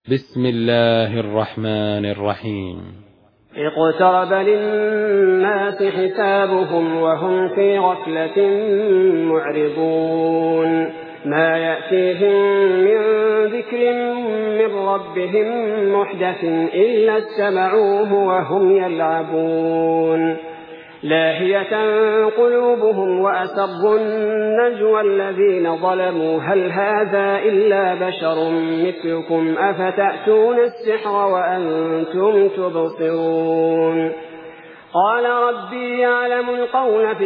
بسم الله الرحمن الرحيم. اقترب للناس حسابهم وهم في غفلة معرضون ما يأتيهم من ذكر من ربهم محدث إلا استمعوه وهم يلعبون لاهية قلوبهم وأسروا النجوى الذين ظلموا هل هذا إلا بشر مثلكم أفتأتون السحر وأنتم تبصرون قال ربي يعلم القول في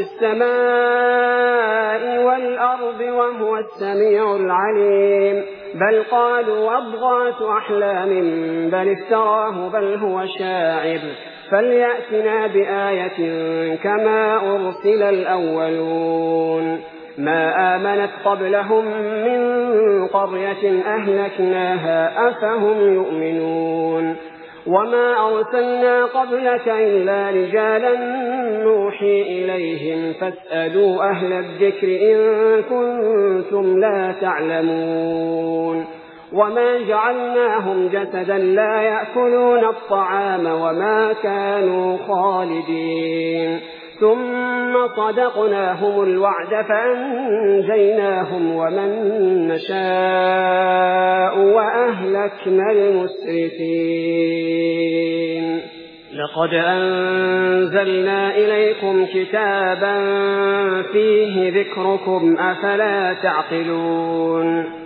السماء والأرض وهو السميع العليم بل قالوا أضغاث أحلام بل افتراه بل هو شاعر فليأتنا بآية كما أرسل الأولون ما آمنت قبلهم من قرية أهلكناها أفهم يؤمنون وما أرسلنا قبلك إلا رجالا نوحي إليهم فاسألوا أهل الذكر إن كنتم لا تعلمون وما جعلناهم جسدا لا يأكلون الطعام وما كانوا خالدين ثم صدقناهم الوعد فأنجيناهم ومن نشاء وأهلكنا المسرفين لقد أنزلنا إليكم كتابا فيه ذكركم أفلا تعقلون